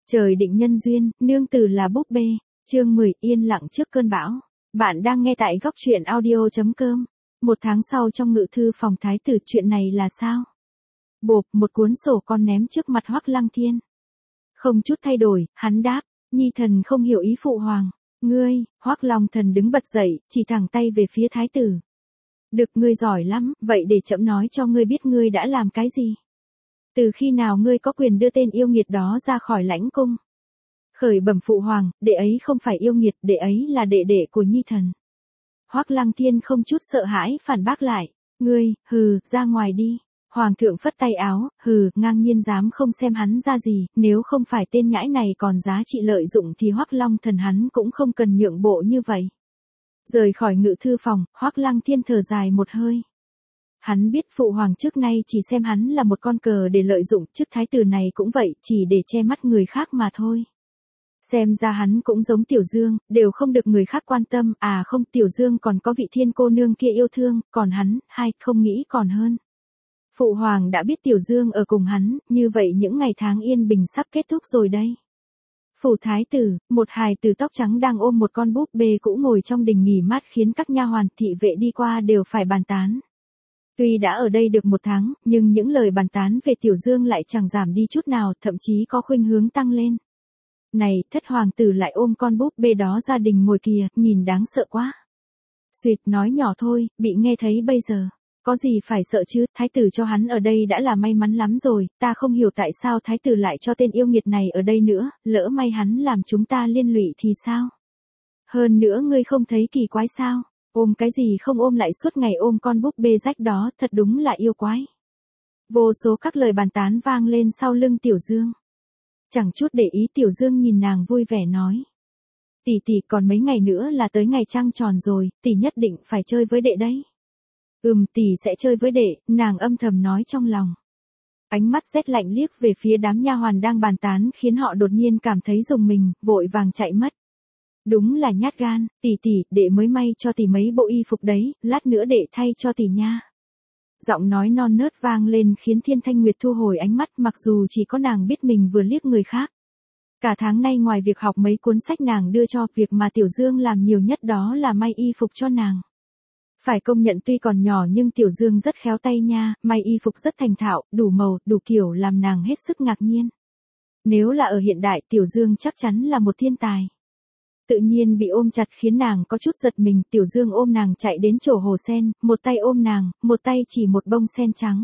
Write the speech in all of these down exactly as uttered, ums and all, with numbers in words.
Trời định nhân duyên, nương tử là búp bê. Chương mười, yên lặng trước cơn bão. Bạn đang nghe tại góc truyện audio chấm com. Một tháng sau trong ngự thư phòng thái tử, chuyện này là sao? Bộp, một cuốn sổ con ném trước mặt Hoắc Lăng Thiên. Không chút thay đổi, hắn đáp, nhi thần không hiểu ý phụ hoàng. Ngươi, Hoắc Long Thần đứng bật dậy, chỉ thẳng tay về phía thái tử. Được, ngươi giỏi lắm, vậy để trẫm nói cho ngươi biết ngươi đã làm cái gì. Từ khi nào ngươi có quyền đưa tên yêu nghiệt đó ra khỏi lãnh cung? Khởi bẩm phụ hoàng, đệ ấy không phải yêu nghiệt, đệ ấy là đệ đệ của nhi thần. Hoắc Lăng Thiên không chút sợ hãi phản bác lại, ngươi, hừ, ra ngoài đi. Hoàng thượng phất tay áo, hừ, ngang nhiên dám không xem hắn ra gì, nếu không phải tên nhãi này còn giá trị lợi dụng thì Hoắc Long Thần hắn cũng không cần nhượng bộ như vậy. Rời khỏi ngự thư phòng, Hoắc Lăng Thiên thở dài một hơi. Hắn biết phụ hoàng trước nay chỉ xem hắn là một con cờ để lợi dụng, chức thái tử này cũng vậy, chỉ để che mắt người khác mà thôi. Xem ra hắn cũng giống Tiểu Dương, đều không được người khác quan tâm, à không, Tiểu Dương còn có vị thiên cô nương kia yêu thương, còn hắn, hai, không nghĩ còn hơn. Phụ hoàng đã biết Tiểu Dương ở cùng hắn, như vậy những ngày tháng yên bình sắp kết thúc rồi đây. Phủ thái tử, một hài tử tóc trắng đang ôm một con búp bê cũ ngồi trong đình nghỉ mát khiến các nha hoàn thị vệ đi qua đều phải bàn tán. Tuy đã ở đây được một tháng, nhưng những lời bàn tán về Tiểu Dương lại chẳng giảm đi chút nào, thậm chí có khuynh hướng tăng lên. Này, thất hoàng tử lại ôm con búp bê đó gia đình ngồi kìa, nhìn đáng sợ quá. Xuyệt, nói nhỏ thôi, bị nghe thấy bây giờ. Có gì phải sợ chứ, thái tử cho hắn ở đây đã là may mắn lắm rồi, ta không hiểu tại sao thái tử lại cho tên yêu nghiệt này ở đây nữa, lỡ may hắn làm chúng ta liên lụy thì sao? Hơn nữa ngươi không thấy kỳ quái sao? Ôm cái gì không ôm lại suốt ngày ôm con búp bê rách đó, thật đúng là yêu quái. Vô số các lời bàn tán vang lên sau lưng Tiểu Dương. Chẳng chút để ý, Tiểu Dương nhìn nàng vui vẻ nói. Tỷ tỷ, còn mấy ngày nữa là tới ngày trăng tròn rồi, tỷ nhất định phải chơi với đệ đấy. Ừm, tỷ sẽ chơi với đệ, nàng âm thầm nói trong lòng. Ánh mắt rét lạnh liếc về phía đám nha hoàn đang bàn tán khiến họ đột nhiên cảm thấy rùng mình, vội vàng chạy mất. Đúng là nhát gan, tỷ tỷ, đệ mới may cho tỷ mấy bộ y phục đấy, lát nữa đệ thay cho tỷ nha. Giọng nói non nớt vang lên khiến Thiên Thanh Nguyệt thu hồi ánh mắt, mặc dù chỉ có nàng biết mình vừa liếc người khác. Cả tháng nay ngoài việc học mấy cuốn sách nàng đưa cho, việc mà Tiểu Dương làm nhiều nhất đó là may y phục cho nàng. Phải công nhận tuy còn nhỏ nhưng Tiểu Dương rất khéo tay nha, may y phục rất thành thạo, đủ màu, đủ kiểu làm nàng hết sức ngạc nhiên. Nếu là ở hiện đại, Tiểu Dương chắc chắn là một thiên tài. Tự nhiên bị ôm chặt khiến nàng có chút giật mình, Tiểu Dương ôm nàng chạy đến chỗ hồ sen, một tay ôm nàng, một tay chỉ một bông sen trắng.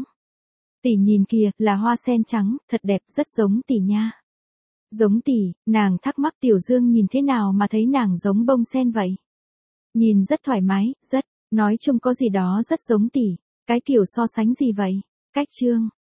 Tỷ nhìn kìa, là hoa sen trắng, thật đẹp, rất giống tỷ nha. Giống tỷ, nàng thắc mắc. Tiểu Dương nhìn thế nào mà thấy nàng giống bông sen vậy? Nhìn rất thoải mái, rất, nói chung có gì đó rất giống tỷ, cái kiểu so sánh gì vậy? Cách chương.